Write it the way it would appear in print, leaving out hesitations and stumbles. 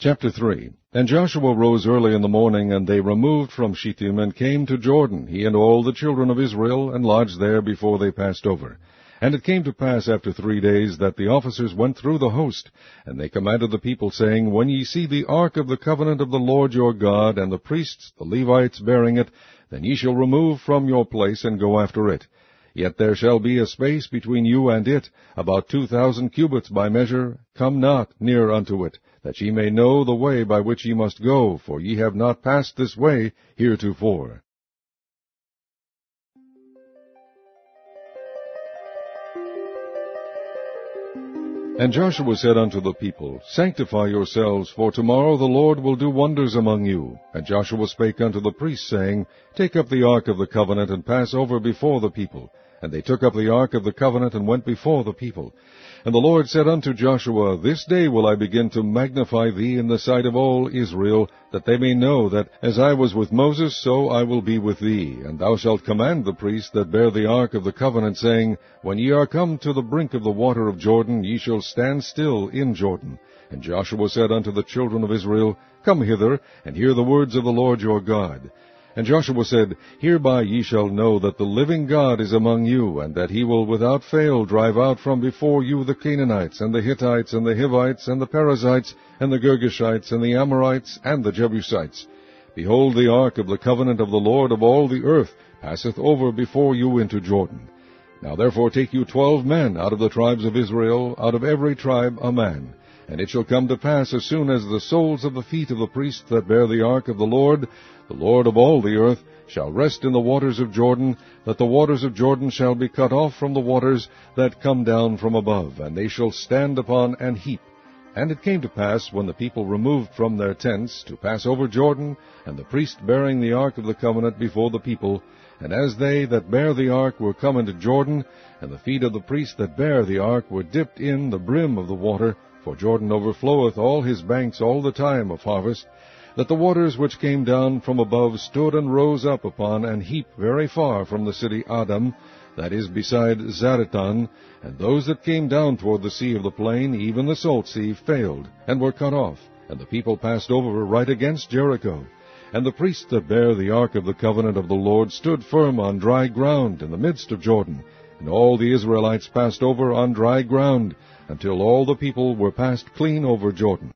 Chapter 3. And Joshua rose early in the morning, and they removed from Shittim, and came to Jordan, he and all the children of Israel, and lodged there before they passed over. And it came to pass after 3 days, that the officers went through the host, and they commanded the people, saying, When ye see the ark of the covenant of the Lord your God, and the priests, the Levites, bearing it, then ye shall remove from your place, and go after it. Yet there shall be a space between you and it, about 2,000 cubits by measure. Come not near unto it, that ye may know the way by which ye must go, for ye have not passed this way heretofore. And Joshua said unto the people, Sanctify yourselves, for tomorrow the Lord will do wonders among you. And Joshua spake unto the priests, saying, Take up the ark of the covenant, and pass over before the people. And they took up the ark of the covenant, and went before the people. And the Lord said unto Joshua, This day will I begin to magnify thee in the sight of all Israel, that they may know that as I was with Moses, so I will be with thee. And thou shalt command the priests that bear the ark of the covenant, saying, When ye are come to the brink of the water of Jordan, ye shall stand still in Jordan. And Joshua said unto the children of Israel, Come hither, and hear the words of the Lord your God. And Joshua said, Hereby ye shall know that the living God is among you, and that he will without fail drive out from before you the Canaanites, and the Hittites, and the Hivites, and the Perizzites, and the Girgashites, and the Amorites, and the Jebusites. Behold, the ark of the covenant of the Lord of all the earth passeth over before you into Jordan. Now therefore take you 12 men out of the tribes of Israel, out of every tribe a man. And it shall come to pass, as soon as the soles of the feet of the priests that bear the ark of the Lord of all the earth, shall rest in the waters of Jordan, that the waters of Jordan shall be cut off from the waters that come down from above, and they shall stand upon an heap. And it came to pass, when the people removed from their tents, to pass over Jordan, and the priest bearing the ark of the covenant before the people, and as they that bear the ark were come into Jordan, and the feet of the priest that bear the ark were dipped in the brim of the water, for Jordan overfloweth all his banks all the time of harvest, that the waters which came down from above stood and rose up upon an heap very far from the city Adam, that is beside Zaretan, and those that came down toward the sea of the plain, even the salt sea, failed, and were cut off, and the people passed over right against Jericho. And the priests that bare the ark of the covenant of the Lord stood firm on dry ground in the midst of Jordan, and all the Israelites passed over on dry ground, until all the people were passed clean over Jordan.